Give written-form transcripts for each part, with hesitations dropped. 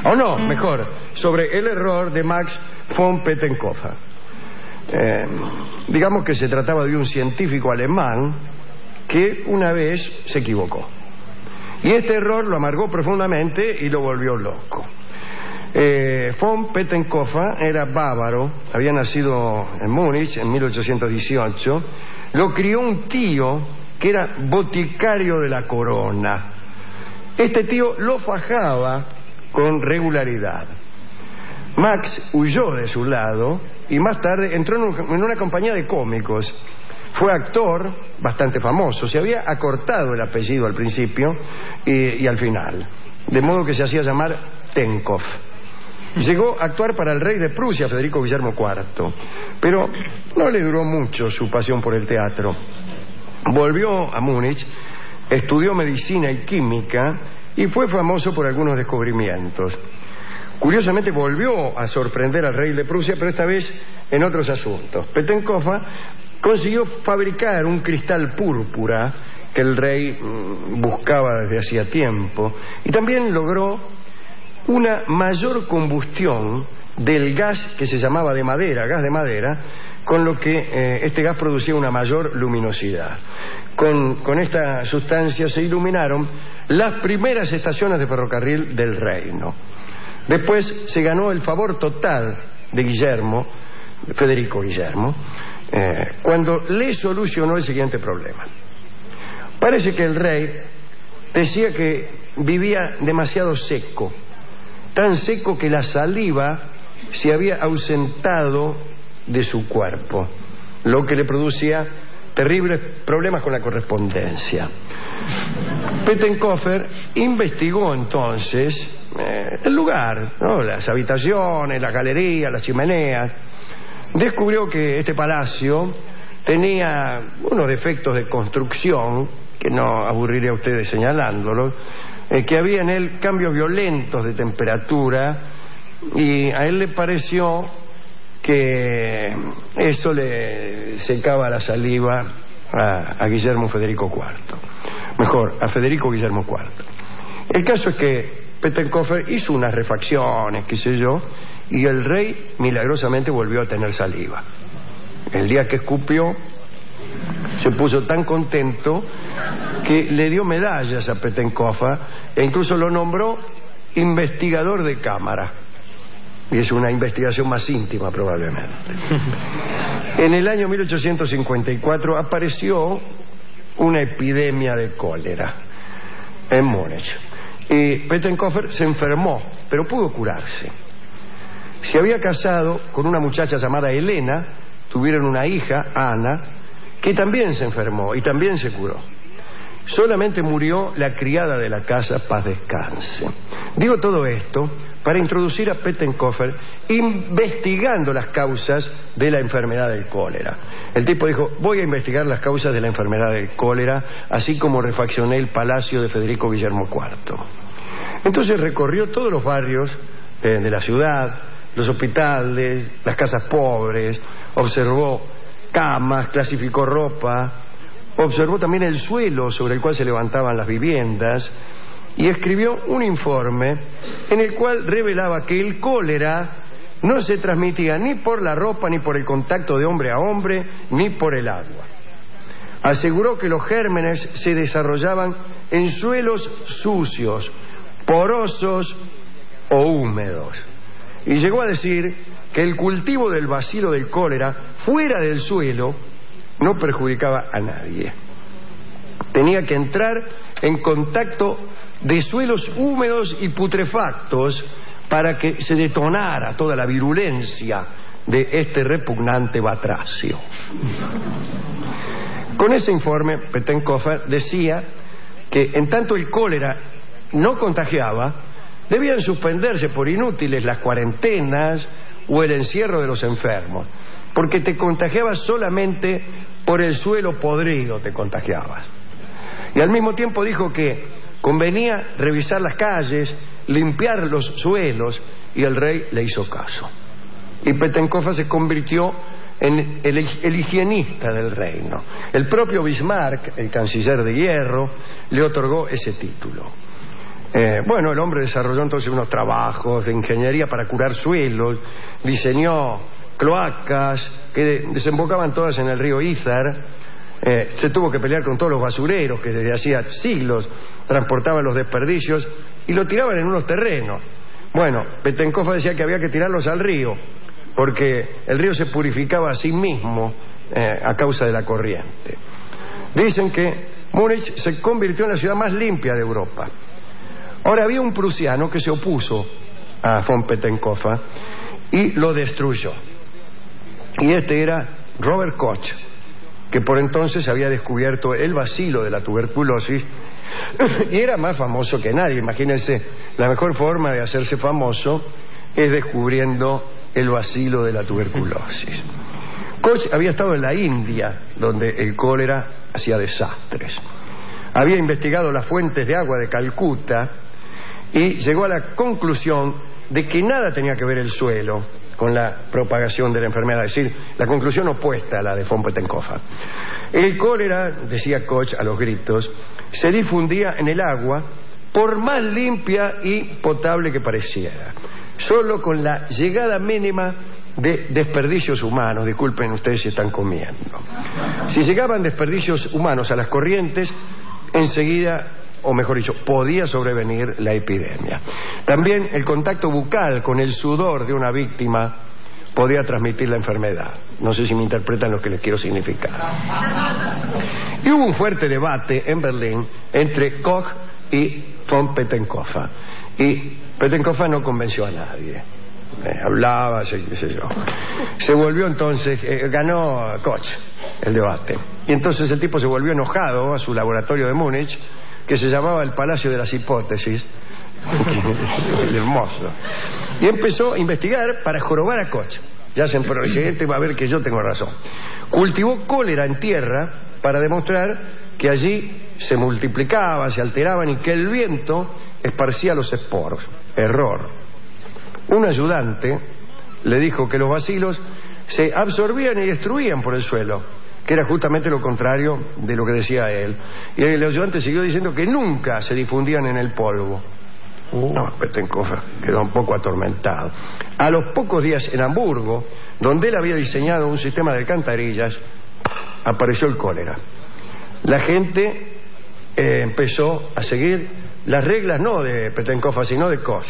O no, mejor, sobre el error de Max von Pettenkofer. Digamos que se trataba de un científico alemán que una vez se equivocó. Y este error lo amargó profundamente y lo volvió loco. Von Pettenkofer era bávaro, había nacido en Múnich en 1818. Lo crió un tío que era boticario de la corona. Este tío lo fajaba con regularidad. Max huyó de su lado y más tarde entró en una compañía de cómicos. Fue actor bastante famoso. Se había acortado el apellido al principio y al final, de modo que se hacía llamar Tenkov. Llegó a actuar para el rey de Prusia, Federico Guillermo IV, pero no le duró mucho su pasión por el teatro. Volvió a Múnich, estudió medicina y química y fue famoso por algunos descubrimientos. Curiosamente volvió a sorprender al rey de Prusia, pero esta vez en otros asuntos. Pettenkofer consiguió fabricar un cristal púrpura que el rey buscaba desde hacía tiempo, y también logró una mayor combustión del gas que se llamaba de madera, gas de madera, con lo que este gas producía una mayor luminosidad. Con esta sustancia se iluminaron las primeras estaciones de ferrocarril del reino. Después se ganó el favor total de Guillermo, Federico Guillermo, cuando le solucionó el siguiente problema. Parece que el rey decía que vivía demasiado seco, tan seco que la saliva se había ausentado de su cuerpo, lo que le producía terribles problemas con la correspondencia. Pettenkofer investigó entonces el lugar, ¿no? Las habitaciones, las galerías, las chimeneas. Descubrió que este palacio tenía unos defectos de construcción, que no aburriré a ustedes señalándolos, que había en él cambios violentos de temperatura, y a él le pareció que eso le secaba la saliva a Guillermo Federico IV. Mejor, a Federico Guillermo IV. El caso es que Pettenkofer hizo unas refacciones, qué sé yo, y el rey milagrosamente volvió a tener saliva. El día que escupió, se puso tan contento que le dio medallas a Pettenkofer e incluso lo nombró investigador de cámara. Y es una investigación más íntima probablemente. En el año 1854 apareció una epidemia de cólera en Múnich. Y Pettenkofer se enfermó, pero pudo curarse. Se había casado con una muchacha llamada Elena, tuvieron una hija, Ana, que también se enfermó y también se curó. Solamente murió la criada de la casa, paz descanse. Digo todo esto para introducir a Pettenkofer investigando las causas de la enfermedad del cólera. El tipo dijo, voy a investigar las causas de la enfermedad del cólera, así como refaccioné el palacio de Federico Guillermo IV. Entonces recorrió todos los barrios de la ciudad, los hospitales, las casas pobres, observó camas, clasificó ropa, observó también el suelo sobre el cual se levantaban las viviendas y escribió un informe en el cual revelaba que el cólera no se transmitía ni por la ropa, ni por el contacto de hombre a hombre, ni por el agua. Aseguró que los gérmenes se desarrollaban en suelos sucios, porosos o húmedos. Y llegó a decir que el cultivo del bacilo del cólera fuera del suelo no perjudicaba a nadie. Tenía que entrar en contacto de suelos húmedos y putrefactos para que se detonara toda la virulencia de este repugnante batracio. Con ese informe, Pettenkofer decía que en tanto el cólera no contagiaba, debían suspenderse por inútiles las cuarentenas o el encierro de los enfermos, porque te contagiabas solamente por el suelo podrido, te contagiabas. Y al mismo tiempo dijo que convenía revisar las calles, limpiar los suelos, y el rey le hizo caso. Y Pettenkofer se convirtió en el higienista del reino. El propio Bismarck, el canciller de hierro, le otorgó ese título. Bueno, el hombre desarrolló entonces unos trabajos de ingeniería para curar suelos, diseñó cloacas que desembocaban todas en el río Ízar, se tuvo que pelear con todos los basureros que desde hacía siglos transportaban los desperdicios y lo tiraban en unos terrenos. Bueno, Pettenkofer decía que había que tirarlos al río, porque el río se purificaba a sí mismo a causa de la corriente. Dicen que Múnich se convirtió en la ciudad más limpia de Europa. Ahora había un prusiano que se opuso a von Pettenkofer y lo destruyó. Y este era Robert Koch, que por entonces había descubierto el bacilo de la tuberculosis y era más famoso que nadie. Imagínense, la mejor forma de hacerse famoso es descubriendo el bacilo de la tuberculosis. Koch había estado en la India, donde el cólera hacía desastres. Había investigado las fuentes de agua de Calcuta y llegó a la conclusión de que nada tenía que ver el suelo con la propagación de la enfermedad, es decir, la conclusión opuesta a la de von Pettenkofer. El cólera, decía Koch a los gritos, se difundía en el agua por más limpia y potable que pareciera, solo con la llegada mínima de desperdicios humanos. Disculpen ustedes si están comiendo. Si llegaban desperdicios humanos a las corrientes, enseguida, o mejor dicho, podía sobrevenir la epidemia. También el contacto bucal con el sudor de una víctima podía transmitir la enfermedad. No sé si me interpretan lo que les quiero significar. Y hubo un fuerte debate en Berlín entre Koch y von Pettenkofer. Y Pettenkofer no convenció a nadie. Hablaba, qué sé yo. Se volvió entonces, ganó Koch el debate. Y entonces el tipo se volvió enojado a su laboratorio de Múnich, que se llamaba el Palacio de las Hipótesis. Hermoso. Y empezó a investigar para jorobar a Koch. Ya se el siguiente va a ver que yo tengo razón. Cultivó cólera en tierra para demostrar que allí se multiplicaban, se alteraban y que el viento esparcía los esporos. Error. Un ayudante le dijo que los bacilos se absorbían y destruían por el suelo, que era justamente lo contrario de lo que decía él. Y el ayudante siguió diciendo que nunca se difundían en el polvo. No, Pettenkofer quedó un poco atormentado. A los pocos días en Hamburgo, donde él había diseñado un sistema de alcantarillas, apareció el cólera. La gente empezó a seguir las reglas no de Pettenkofer, sino de Koch.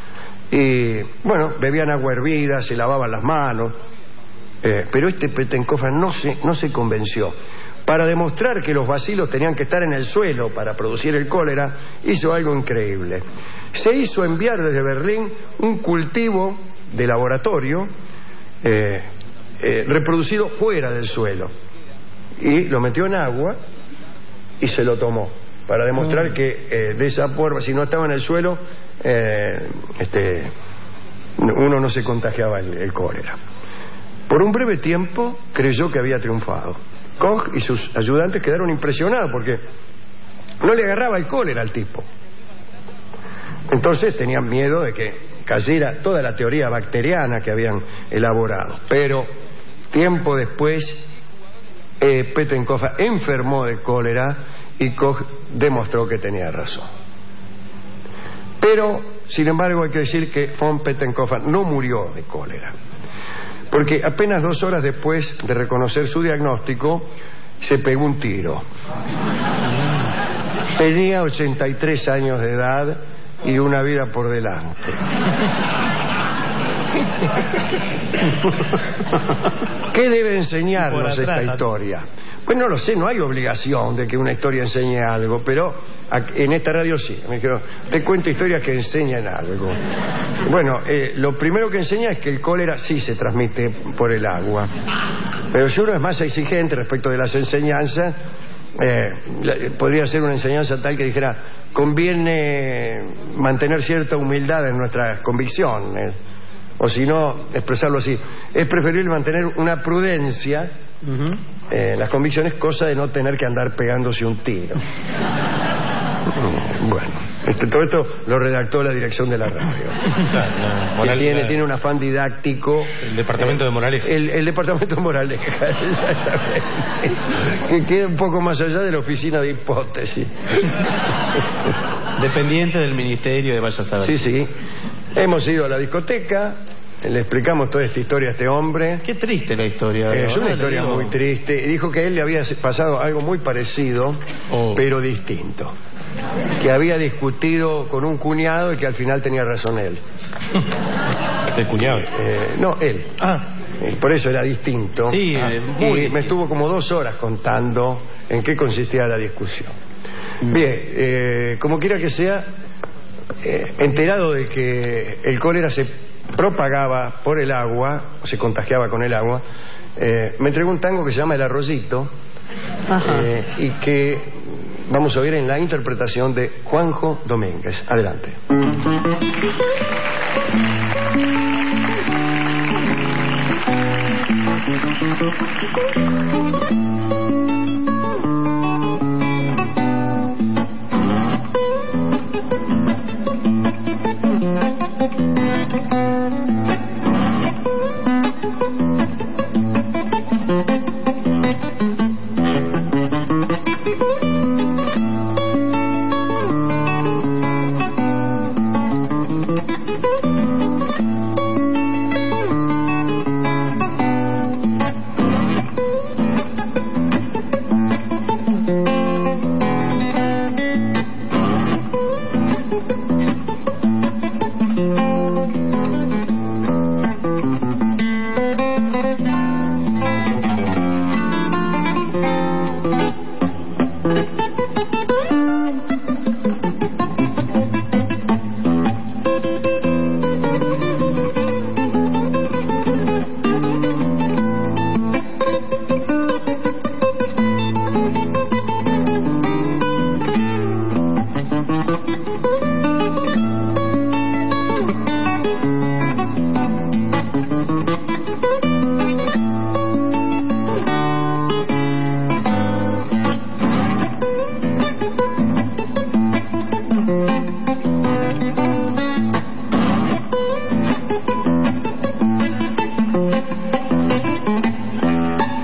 Y bueno, bebían agua hervida, se lavaban las manos, pero este Pettenkofer no se convenció. Para demostrar que los bacilos tenían que estar en el suelo para producir el cólera, hizo algo increíble. Se hizo enviar desde Berlín un cultivo de laboratorio reproducido fuera del suelo, y lo metió en agua y se lo tomó para demostrar que de esa forma, si no estaba en el suelo, uno no se contagiaba el cólera. Por un breve tiempo creyó que había triunfado. Koch y sus ayudantes quedaron impresionados porque no le agarraba el cólera al tipo. Entonces tenían miedo de que cayera toda la teoría bacteriana que habían elaborado. Pero tiempo después Pettenkofer enfermó de cólera y Koch demostró que tenía razón. Pero, sin embargo, hay que decir que von Pettenkofer no murió de cólera, porque apenas 2 horas después de reconocer su diagnóstico, se pegó un tiro. Tenía 83 años de edad y una vida por delante. ¿Qué debe enseñarnos esta historia? Pues no lo sé, no hay obligación de que una historia enseñe algo, pero en esta radio sí. Me dijeron, te cuento historias que enseñan algo. Bueno, lo primero que enseña es que el cólera sí se transmite por el agua. Pero si uno es más exigente respecto de las enseñanzas, podría ser una enseñanza tal que dijera, conviene mantener cierta humildad en nuestras convicciones. O si no, expresarlo así, es preferible mantener una prudencia las convicciones, cosa de no tener que andar pegándose un tiro. Bueno, todo esto lo redactó la dirección de la radio. Tiene un afán didáctico. El departamento de Moraleja. El departamento de Moraleja, exactamente. Que queda un poco más allá de la oficina de hipótesis. Dependiente del ministerio de vaya a saber. Sí, sí. Hemos ido a la discoteca, le explicamos toda esta historia a este hombre. Qué triste la historia. Es una historia muy triste. Dijo que a él le había pasado algo muy parecido, pero distinto. Que había discutido con un cuñado y que al final tenía razón él. ¿El cuñado? No, él. Por eso era distinto. Sí, y me estuvo como 2 horas contando en qué consistía la discusión. Bien, como quiera que sea, enterado de que el cólera se propagaba por el agua, o se contagiaba con el agua, me entregó un tango que se llama El Arroyito, y que vamos a oír en la interpretación de Juanjo Domínguez. Adelante.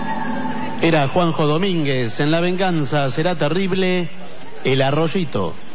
Era Juanjo Domínguez en La Venganza Será Terrible, El Arroyito.